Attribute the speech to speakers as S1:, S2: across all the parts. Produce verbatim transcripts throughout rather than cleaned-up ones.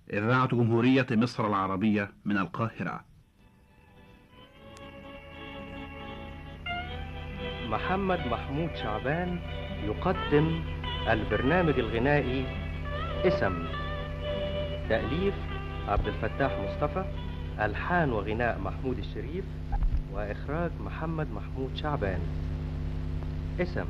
S1: إذاعة جمهورية مصر العربية من القاهرة.
S2: محمد محمود شعبان يقدم البرنامج الغنائي اسم. تأليف عبد الفتاح مصطفى، ألحان وغناء محمود الشريف، وإخراج محمد محمود شعبان. اسم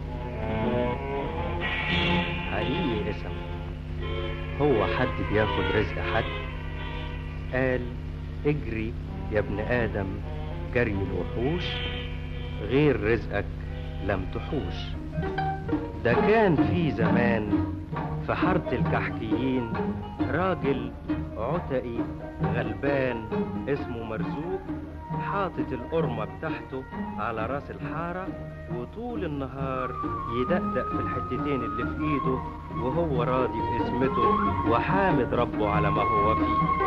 S2: حقيقي اسم، هو حد بياخد رزق حد؟ قال اجري يا ابن آدم جري الوحوش، غير رزقك لم تحوش. ده كان في زمان في حارة الكحكيين راجل عتقي غلبان اسمه مرزوق، حاطط القرمة بتاعته على راس الحارة، وطول النهار يدقدق في الحتتين اللي في ايده وهو راضي باسمته وحامد ربه على ما هو فيه.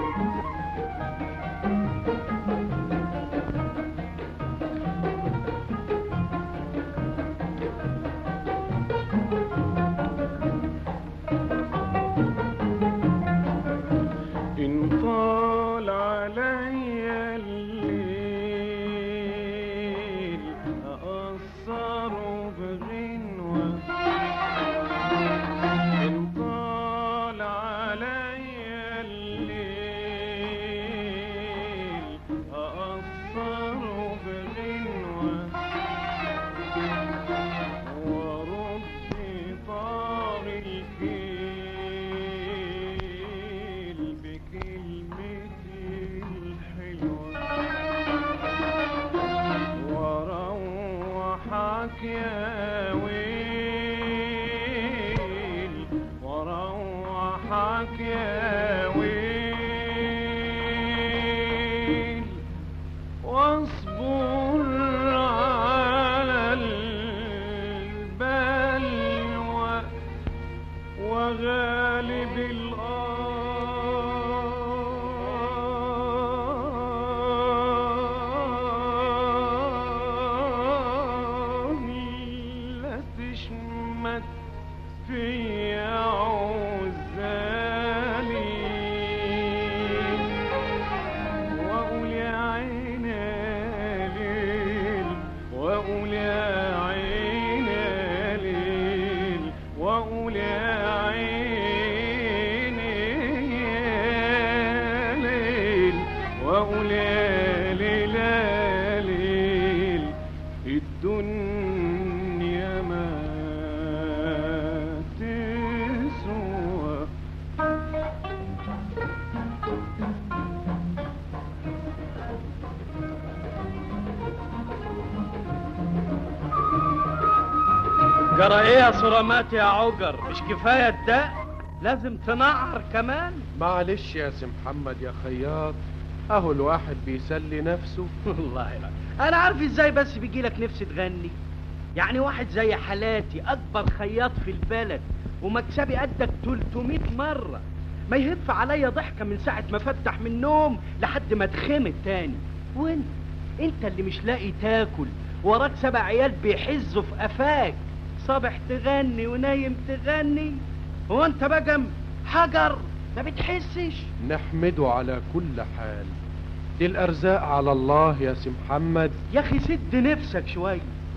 S3: جرى ايه يا صرامات يا عجر؟ مش كفايه الدق؟ لازم تنعر كمان؟
S4: معلش يا سي محمد يا خياط، اهو الواحد بيسلي نفسه.
S3: والله لا انا عارف ازاي بس بيجيلك نفس تغني. يعني واحد زي حالاتي اكبر خياط في البلد ومكسبي قدك تلتمية مره، ما يهف عليا ضحكه من ساعه ما فتح من النوم لحد ما اتخمت تاني. وانت انت اللي مش لاقي تاكل، وراك سبع عيال بيحزوا في قفاك، صبح تغني ونايم تغني. هو انت بقى حجر ما بتحسش؟
S4: نحمده على كل حال، دي الارزاق على الله يا سي محمد.
S3: يا اخي سد نفسك شويه.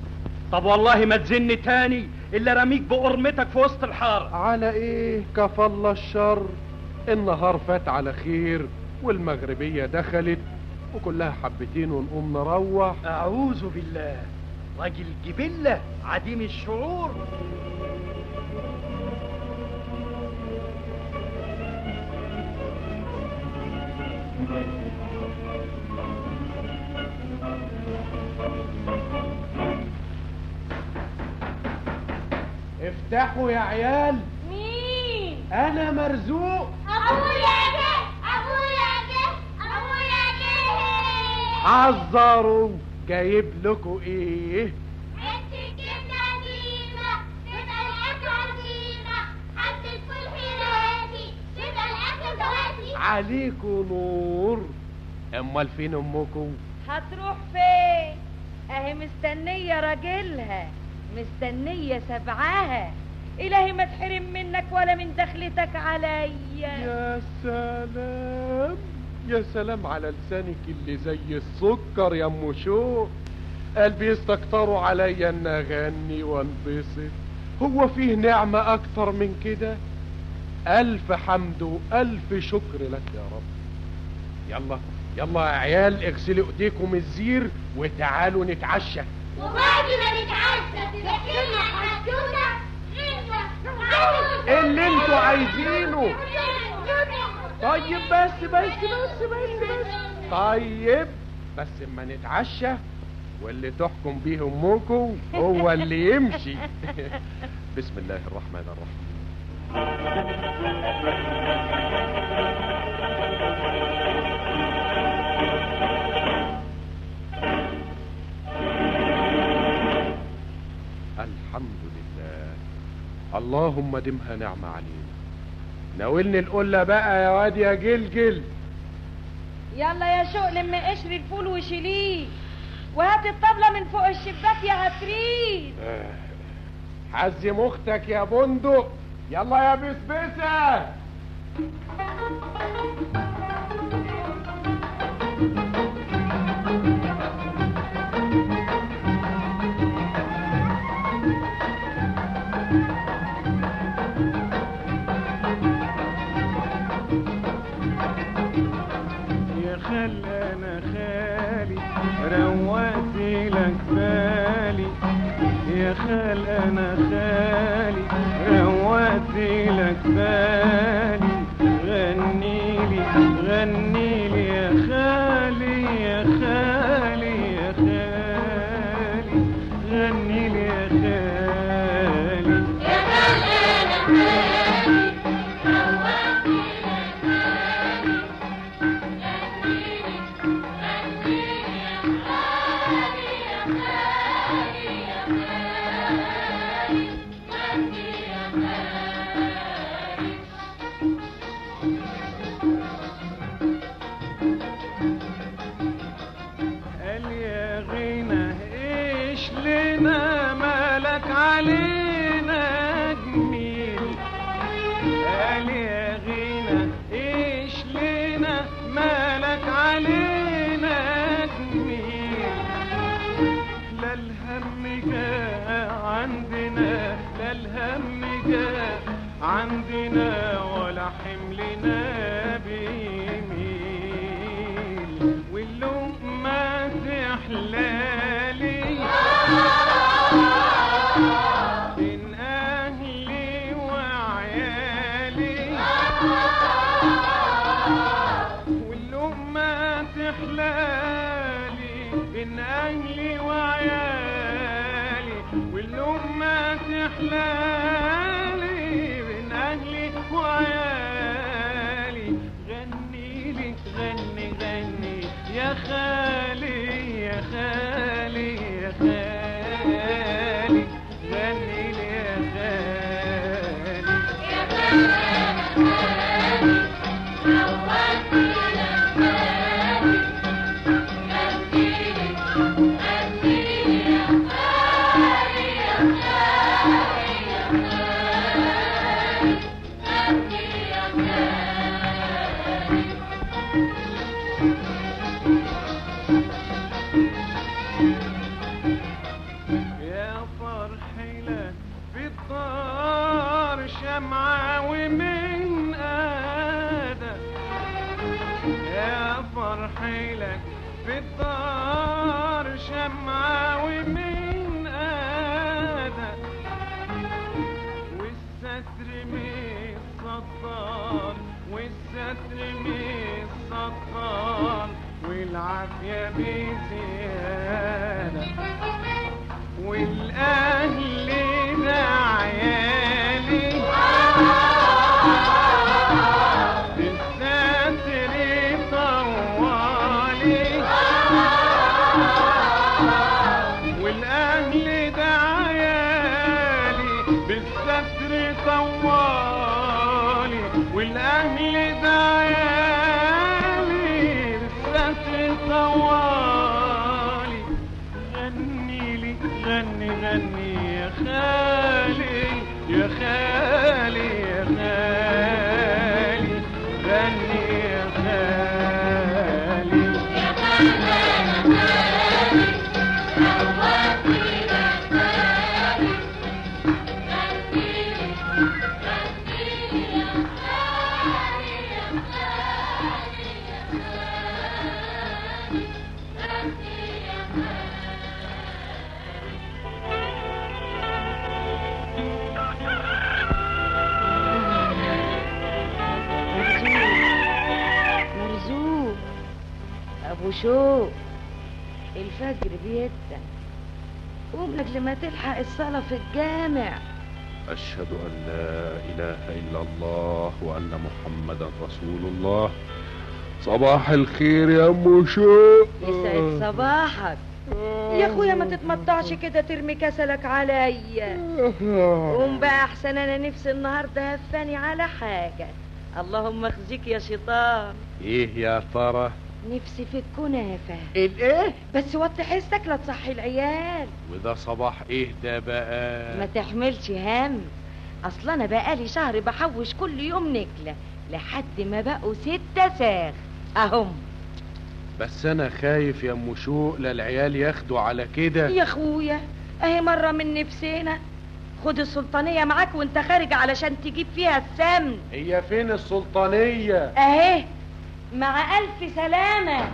S3: طب والله ما تزن تاني الا رميك بقرمتك في وسط الحاره.
S4: على ايه كفى الله الشر، النهار فات على خير والمغربيه دخلت وكلها حبتين ونقوم نروح.
S3: اعوذ بالله، راجل جبله عديم الشعور.
S4: افتحوا يا عيال.
S5: مين؟
S4: انا مرزوق.
S5: ابويا جه، ابويا جه، ابويا جه.
S4: حذروا، جايب لكم ايه؟
S5: حتة جبنة قديمة، تبقى الأكل عزيمة، حبة فول حراتي، تبقى الأكل دواتي.
S4: عليكم نور. امال فين امكم؟
S6: هتروح فين؟ اهي مستنية راجلها، مستنية سبعها. إلهي ما تحرم منك ولا من دخلتك عليا.
S4: يا سلام يا سلام على لسانك اللي زي السكر يا ام شوق. قلبي يستكتروا عليا ان اغني وانبسط. هو فيه نعمة اكتر من كده؟ الف حمد والف شكر لك يا رب. يلا يلا يا عيال اغسلوا ايديكم الزير وتعالوا نتعشى.
S5: وبعد ما نتعشى تحكي لنا حدوته
S4: اللي انتوا عايزينه. طيب بس بس بس بس بس طيب بس اما نتعشى واللي تحكم بيه امكم هو اللي يمشي. بسم الله الرحمن الرحيم. الحمد لله. اللهم دمها نعمة علينا. ناولني القلة بقى يا واد يا جلجل.
S6: يلا يا شوق لما قشر الفول وشيليه، وهات الطبلة من فوق الشباك يا عفريت.
S4: آه. حزم اختك يا بندق. يلا يا بسبسة.
S7: خل انا خالي روقت لك بالي، يا خال انا خالي روقت لك بالي. غنيلي غنيلي يا خالي يا خالي يا خالي، غنيلي يا خالي.
S5: يا خال انا خالي روقت لك بالي.
S7: قال يا غنى ايش لنا مالك علينا جميل. قال يا غنى ايش لنا مالك علينا جميل. لا الهم جاء عندنا لا الهم جاء عندنا ولا حملنا بيميل. واللقمة تحلالي بين أهلي وعيالي. واللقمة تحلالي بين أهلي وعيالي. واللقمة تحلالي بين أهلي وعيالي. غنيلي غني غني يا خالي يا خالي يا خالي، غنيلي يا خالي.
S5: يا خال انا خالي روقت لك بالي. غنيلي غنيلي يا خالي يا خالي يا خالي، غني يا خالي.
S7: يا فرحي لك في الدار شمعة ومن آدم. يا فرحي لك في الدار شمعة ومن آدم. والستر من السطار والستر من السطار، والعافية بزيادة. والأهل ده عيالي بالستر طوالي. والأهل ده عيالي بالستر طوالي. والأهل ده عيالي بالستر طوالي. غني لي غني غني يا خالي يا يا خالي يا خالي غني يا خالي
S5: يا خالي يا خالي
S6: مرزوق ابو شوق، الفجر بيدن، قوم لك لما تلحق الصلاة في الجامع.
S4: أشهد أن لا إله إلا الله وأن محمدا رسول الله. صباح الخير يا أم شوق.
S6: يسعد صباحك يا اخويا، ما تتمطعش كده ترمي كسلك عليا. قوم بقى احسن، انا نفسي النهارده هفاني على حاجه. اللهم اخزيك يا شيطان.
S4: إيه يا ترى؟
S6: نفسي في الكنافه.
S4: الإيه؟
S6: بس وطي حسك لا تصحي العيال.
S4: وده صباح إيه ده بقى؟
S6: ما تحملش هم، اصل انا بقالي شهر بحوش كل يوم نكله لحد ما بقوا ستة ساغ اهم.
S4: بس أنا خايف يا أم شوق لا العيال ياخدوا على كده.
S6: يا اخويا اهي مرة من نفسنا، خد السلطانية معاك وانت خارج علشان تجيب فيها السمن.
S4: هي فين السلطانية؟
S6: اهي مع الف سلامة.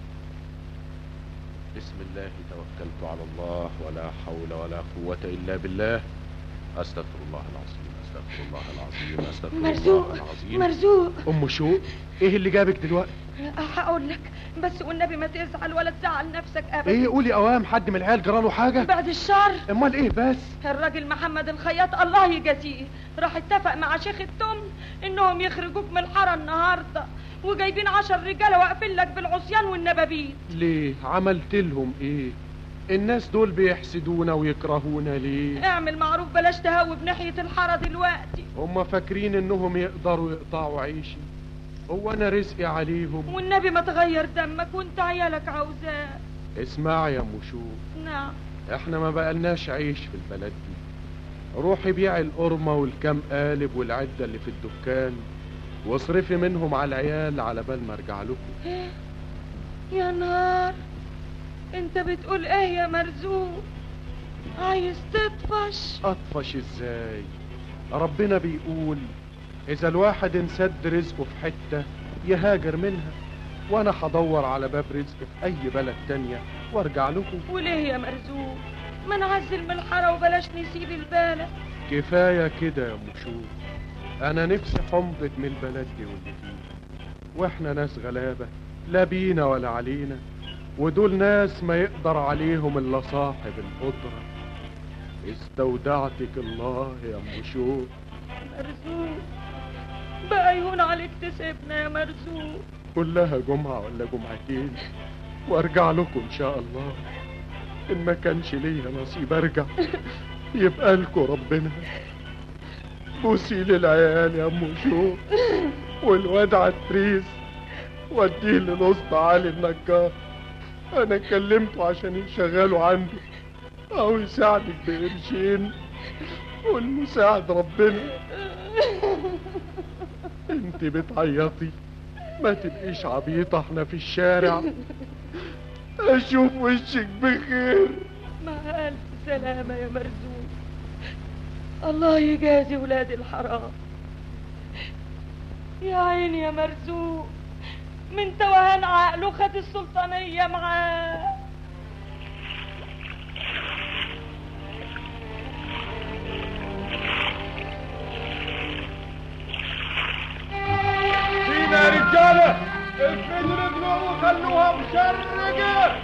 S4: بسم الله توكلت على الله ولا حول ولا قوة إلا بالله. أستغفر الله العظيم أستغفر الله العظيم أستغفر
S6: مرزوق
S4: الله العظيم.
S6: مرزوق
S4: أم شوق إيه اللي جابك دلوقتي؟
S6: هقول لك بس والنبي ما تزعل ولا تزعل نفسك ابدا.
S4: إيه قولي أوام، حد من العيال جراله حاجة؟
S6: بعد الشر.
S4: أمال إيه بس؟
S6: الراجل محمد الخياط الله يجازيه راح اتفق مع شيخ التمن انهم يخرجوك من الحاره النهارده، وجايبين عشر رجاله واقفين لك بالعصيان والنبابيت.
S4: ليه؟ عملت لهم إيه؟ الناس دول بيحسدونا ويكرهونا ليه؟
S6: اعمل معروف بلاش تهوب ناحيه الحاره دلوقتي.
S4: هم فاكرين إنهم يقدروا يقطعوا عيشي؟ هو أنا رزقي عليهم؟
S6: والنبي ما تغير دمك وانت عيالك عاوزاه.
S4: اسمع يا أم شوق،
S6: نعم.
S4: احنا ما بقالناش عيش في البلد دي. روحي بيعي القرمة والكام قالب والعدة اللي في الدكان واصرفي منهم على العيال على بال ما ارجع لكم.
S6: يا نهار، انت بتقول ايه يا مرزوق؟ عايز تطفش؟
S4: اطفش ازاي؟ ربنا بيقول اذا الواحد انسد رزقه في حتة يهاجر منها، وانا هدور على باب رزق في اي بلد تانية وارجع لكم.
S6: وليه يا مرزوق؟ ما نعزل من الحاره وبلاش نسيب البلد.
S4: كفاية كده يا ام شوق، انا نفسي حمضت من البلد دي واللي فيه، واحنا ناس غلابة لا بينا ولا علينا، ودول ناس ما يقدر عليهم الا صاحب القدرة. استودعتك الله يا ام شوق.
S6: مرزوق بقى يهون عليك تسيبنا يا مرزوق.
S4: كلها جمعة ولا جمعتين وارجع لكم ان شاء الله. ان ما كانش ليا نصيب ارجع يبقى لكم ربنا. بوسي للعيال يا ام شوق، والواد عتريس وديه للاسطى علي النجار، انا كلمته عشان يشغله عنده او يساعدك بقرشين، والمساعد ربنا. انت بتعيطي، ما تبقيش عبيطة، احنا في الشارع. اشوف وشك بخير.
S6: مع الف سلامة يا مرزوق، الله يجازي ولاد الحرام. يا عيني يا مرزوق، من توهان عقله خد السلطانية معاه.
S4: فينا يا رجالة، افردوا رجلهم وخلوها مشرقة.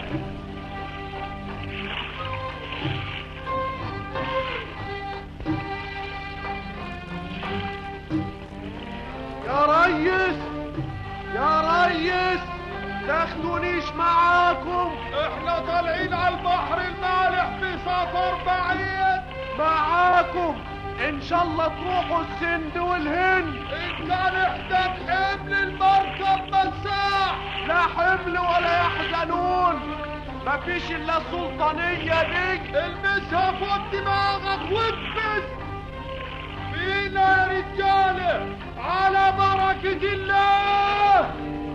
S4: يا ريس يا ريس، تاخدونيش معاكم، احنا طالعين على البحر المالح في سفر بعيد. معاكم ان شاء الله تروحوا السند والهند. ان كان احتاج حمل المركب مساح، لا حمل ولا يحزنون، مفيش الا السلطانية دي، المسها فوق دماغك واكبس. الله يا رجاله، على بركة الله.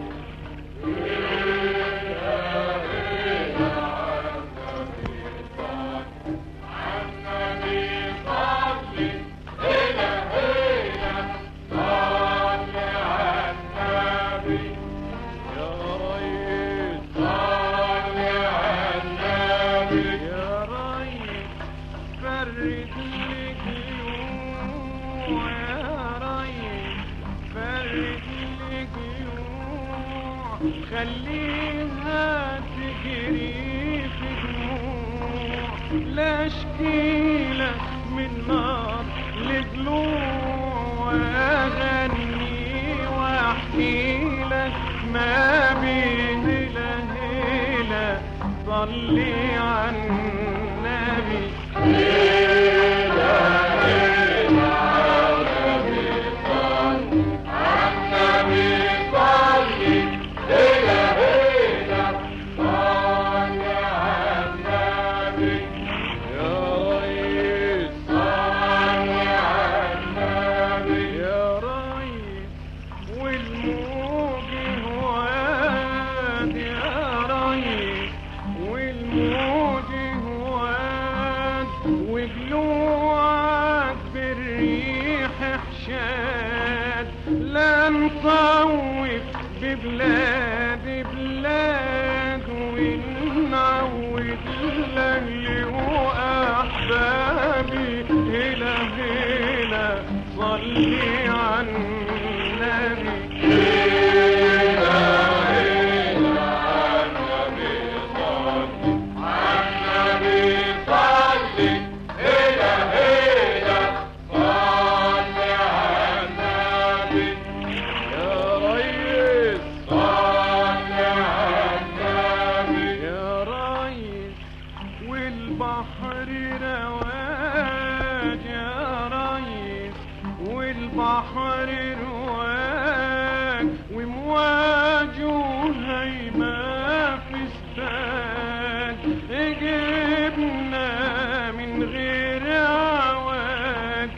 S7: خليها تجري في دموع، لا اشكيلك من نار لضلوع، اغني واحكي لك ما بين لهيلة، صلي على النبي. ببلاد بلاد ونعود لأهلي وأحبابي، هلا هلا صلي على النبي. هلا هلا على النبي صلي على النبي صلي، هلا هلا صلي على النبي. يا ريس صلي على النبي، يا ريس والبحر رواج، يا ريس والبحر رواج، ومواجه هيما في استاد، جبنا من غير عواج،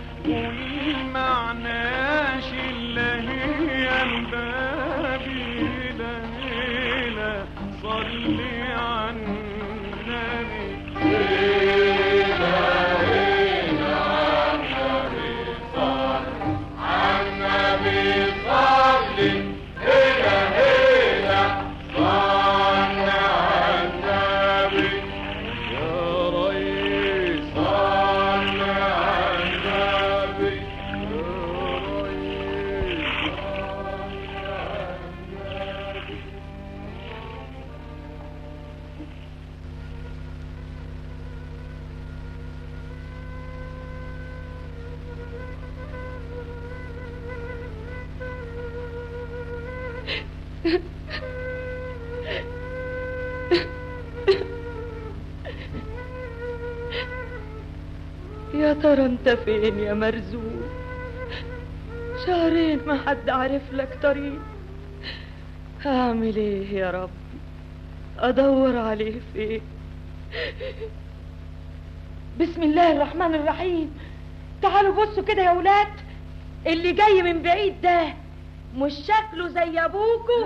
S7: والمعناش الا هي البابي، لهيلة صلي على النبي. هيلا هيلا عالنبي صلي عالنبي صلي، هيلا هيلا صلي عالنبي. يا ريس صلي عالنبي، يا ريس صلي عالنبي.
S6: يا ترى انت فين يا مرزوق؟ شهرين ما حد عارف لك طريق. هعمل ايه يا ربي؟ ادور عليه فين؟ بسم الله الرحمن الرحيم. تعالوا بصوا كده يا ولاد، اللي جاي من بعيد ده مش شكله زي ابوكوا؟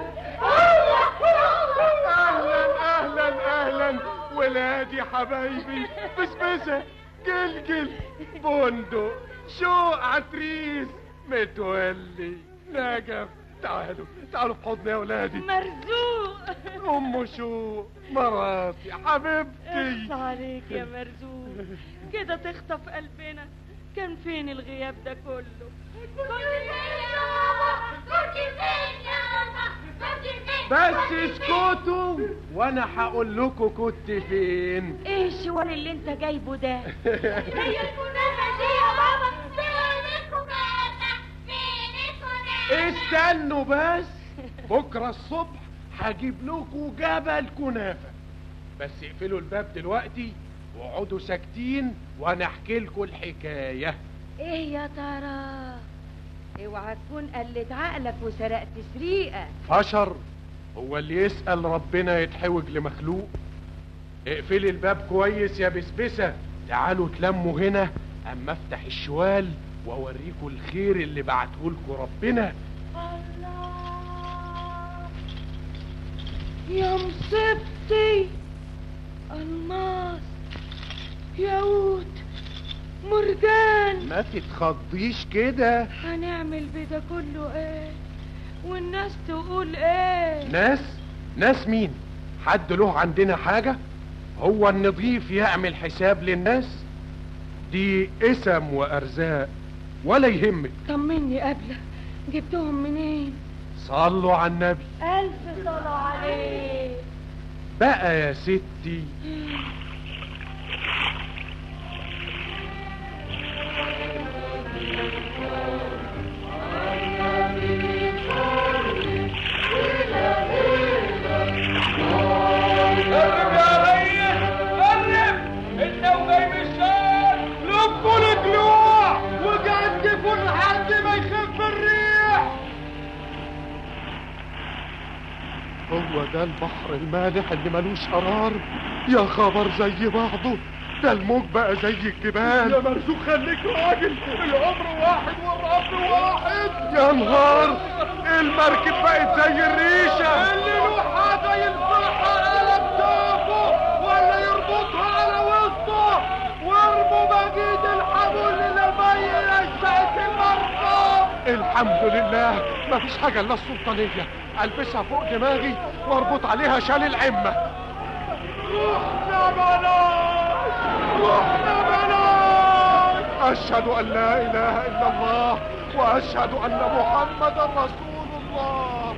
S4: اهلا اهلا اهلا ولادي حبايبي، بسبسة جلجل بندق شوق عتريس متولي نجف، تعالوا تعالوا في حضني يا ولادي.
S6: مرزوق
S4: ام شوق مراتي حبيبتي.
S6: اخص عليك يا مرزوق، كده تخطف قلبنا. كان فين الغياب ده كله؟
S5: كنت فين يا بابا؟ كنت فين يا بابا؟ كنت فين؟
S4: بس اسكتوا وانا هقول لكم كنت فين.
S6: ايه الشوال اللي انت جايبه ده؟
S5: هي الكنافة دي يا بابا؟ فين الكنافة؟ فين الكنافة؟
S4: استنوا بس، بكره الصبح هجيب لكم جبل كنافة، بس اقفلوا الباب دلوقتي واقعدوا ساكتين وانا احكي لكم الحكاية.
S6: ايه يا ترى؟ اوعى تكون قلت عقلك وسرقت سريقة.
S4: فشر هو اللي يسأل ربنا يتحوج لمخلوق. اقفلي الباب كويس يا بسبسة، تعالوا تلموا هنا اما افتح الشوال واوريكم الخير اللي بعتهولكوا ربنا.
S6: الله يا مصيبتي، الماس، ياقوت، مرجان.
S4: ما تتخضيش كده.
S6: هنعمل بده كله ايه والناس تقول ايه؟
S4: ناس؟ ناس مين؟ حد له عندنا حاجة؟ هو النضيف يعمل حساب للناس؟ دي اسم وارزاق ولا يهمك.
S6: طمني قبله، جبتهم منين؟
S4: صلوا على النبي.
S6: ألف صلاة عليه.
S4: بقى يا ستي هو ده البحر المالح اللي ملوش قرار. يا خبر زي بعضه، ده الموج بقى زي الجبال. يا مرزوق خليك راجل، العمر واحد والرب واحد. يا نهار، المركب بقت زي الريشة. اللي له حاجة يلفحها على كتافه ولا يربطها على وسطه، وارموا مجيد الحبل للمي يشعت المركب. الحمد لله مفيش حاجة الا السلطانية، البسها فوق دماغي واربط عليها شال العمة. رحنا بلاش، رحنا بلاش. اشهد ان لا اله الا الله واشهد ان محمدا رسول الله.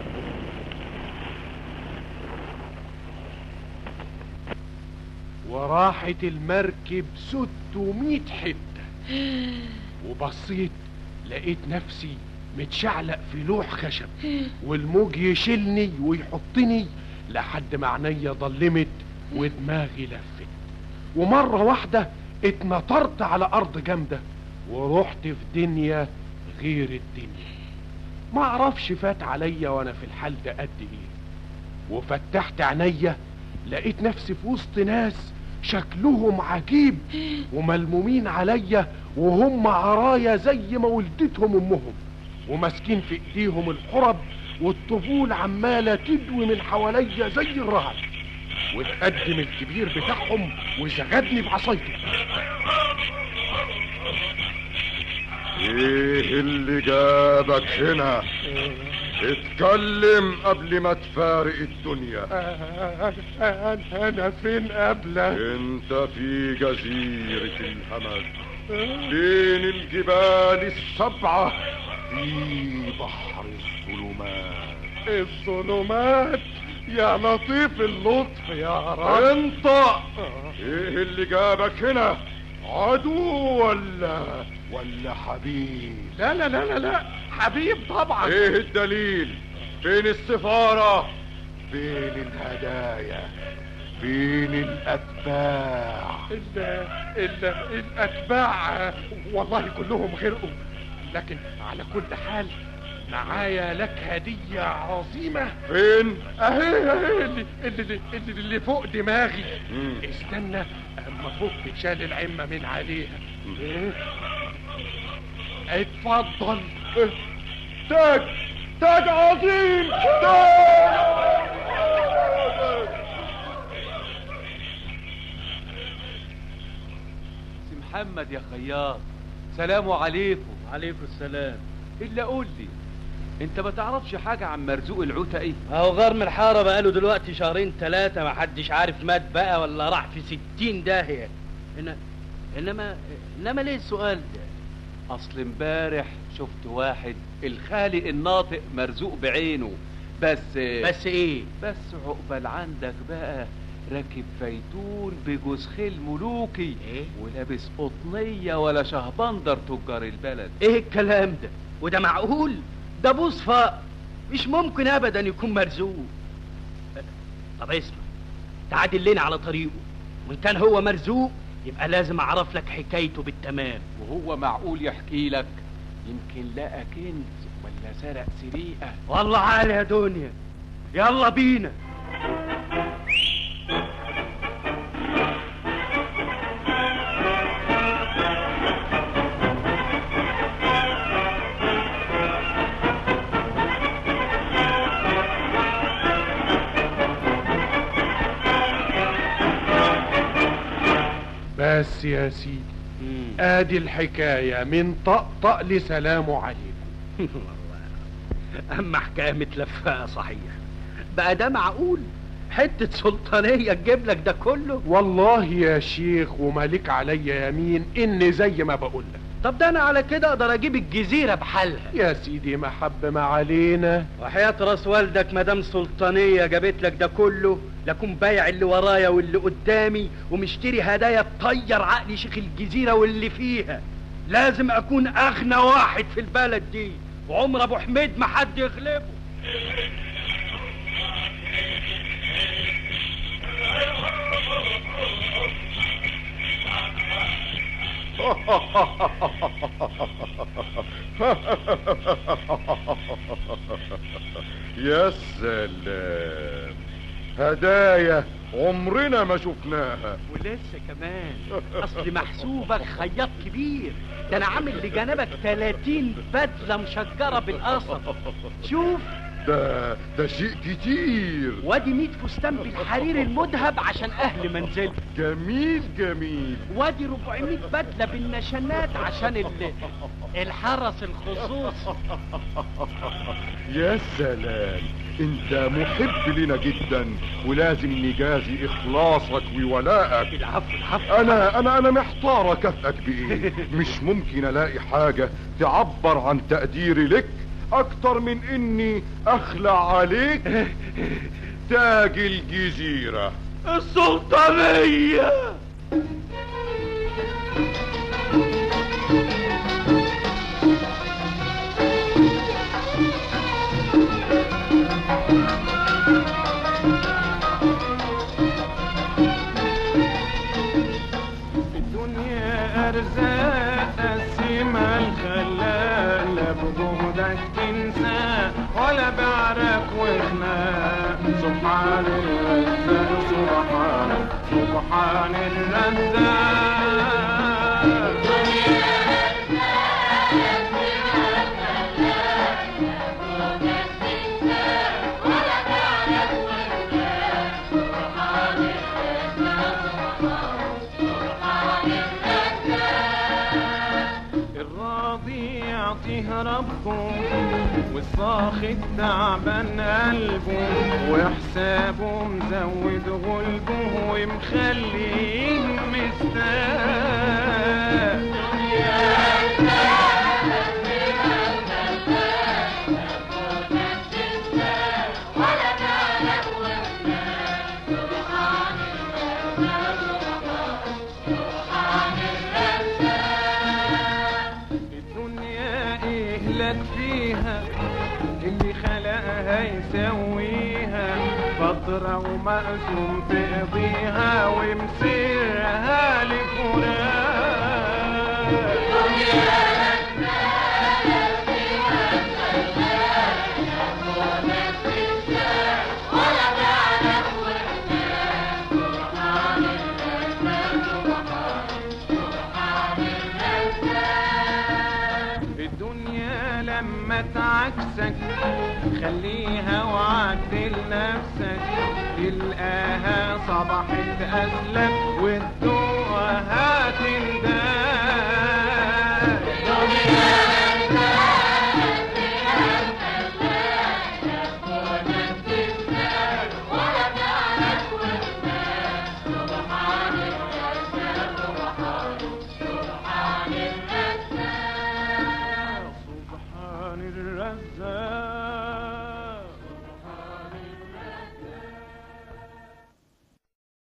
S4: وراحت المركب ستمية حتة، وبصيت لقيت نفسي متشعلق في لوح خشب، والموج يشيلني ويحطني لحد ما عينيا ضلمت ودماغي لفت، ومرة واحدة اتنطرت على أرض جامدة ورحت في دنيا غير الدنيا. ما اعرفش فات عليا وانا في الحال ده قد ايه، وفتحت عينيا لقيت نفسي في وسط ناس شكلهم عجيب وملمومين عليا وهم عرايا زي ما ولدتهم امهم، وماسكين في ايديهم الحرب والطبول عماله تدوي من حواليا زي الرعد، واتقدم الكبير بتاعهم وزغدني بعصايته.
S8: ايه اللي جابك هنا؟ اتكلم قبل ما تفارق الدنيا.
S4: انا فين قبلك؟
S8: انت في جزيرة الهمج بين الجبال السبعة في بحر الظلمات.
S4: الظلمات يا لطيف اللطف يا رب.
S8: انت ايه اللي جابك هنا؟ عدو ولا ولا حبيب؟
S4: لا لا لا لا لا حبيب طبعا.
S8: ايه الدليل؟ فين السفارة؟ فين الهدايا؟ فين الاتباع؟
S4: ال ال الاتباع والله كلهم غرقوا، لكن على كل حال معايا لك هدية عظيمة.
S8: فين؟
S4: اهي اهي اللي, اللي, اللي, اللي فوق دماغي.
S8: مم.
S4: استنى اما فك شال العمة من عليها. إيه؟ اتفضل.
S8: إيه؟ تاج تاج عظيم. تاج
S9: سي محمد يا خياط، سلام عليكم.
S3: عليكم السلام.
S9: الا قول لي، انت ما تعرفش حاجه عن مرزوق العتقي؟
S3: اهو غار من الحاره بقاله دلوقتي شهرين ثلاثه، ما حدش عارف مات بقى ولا راح في ستين داهيه. إن... انما انما ليه السؤال ده؟
S9: اصل امبارح شفت واحد الخالق الناطق مرزوق بعينه، بس
S3: بس ايه؟
S9: بس عقبال عندك بقى راكب فيتون بجوز خيل ملوكي
S3: إيه؟
S9: ولابس قطنيه ولا شهبندر تجار البلد.
S3: ايه الكلام ده؟ وده معقول؟ ده بوصفاء، مش ممكن ابدا يكون مرزوق. طب اسمع، تعادل لنا على طريقه، وان كان هو مرزوق يبقى لازم اعرف لك حكايته بالتمام.
S9: وهو معقول يحكي لك؟ يمكن لقى كنز ولا سرق سريقه.
S3: والله عالي يا دنيا، يلا بينا.
S4: بس يا سيدي ادي الحكاية من طقطق لسلام عليكم.
S3: اما حكاية متلفقة صحيح بقى، ده معقول حتة سلطانية تجيب لك ده كله؟
S4: والله يا شيخ ومالك عليا يمين ان زي ما بقول لك.
S3: طب ده انا على كده اقدر اجيب الجزيرة بحالها.
S4: يا سيدي محب ما علينا،
S3: وحياة راس والدك مدام سلطانية جابت لك ده كله لكم بايع اللي ورايا واللي قدامي ومشتري هدايا تطير عقلي شيخ الجزيرة واللي فيها. لازم اكون اغنى واحد في البلد دي، وعمر ابو حميد ما حد يغلبه.
S8: يا سلام، هدايا عمرنا ما شفناها.
S3: ولسه كمان اصل محسوبك خياط كبير، ده انا عامل لجنبك تلاتين بدلة مشجرة بالقصب. شوف
S8: ده ده شيء كتير.
S3: وادي ميت فستان بالحرير المذهب عشان اهل منزلك.
S8: جميل جميل.
S3: وادي ربعمية بدلة بالنشانات عشان ال... الحرس الخصوصي.
S8: يا سلام، انت محب لنا جدا ولازم نجازي اخلاصك وولائك.
S3: العفو العفو.
S8: انا انا انا محتار اكافئك بايه. مش ممكن الاقي حاجة تعبر عن تقديري لك اكتر من اني اخلع عليك تاج الجزيرة
S3: السلطانية.
S7: الدنيا ارزاق قسمها الخلال، بجهدك تنسى ولا بعرك وخناق. سبحان الرزاق سبحان سبحان الرزاق. ربكم والصاخب تعبان قلبه، وحسابه مزود غلبه ومخليه مستاء. فيها اللي خلقها يسويها، فترة ومقسوم تقضيها ومسيرها لفراق. لما تعكسك خليها وعدل نفسك، تلقاها صبحت أسلك والدنيا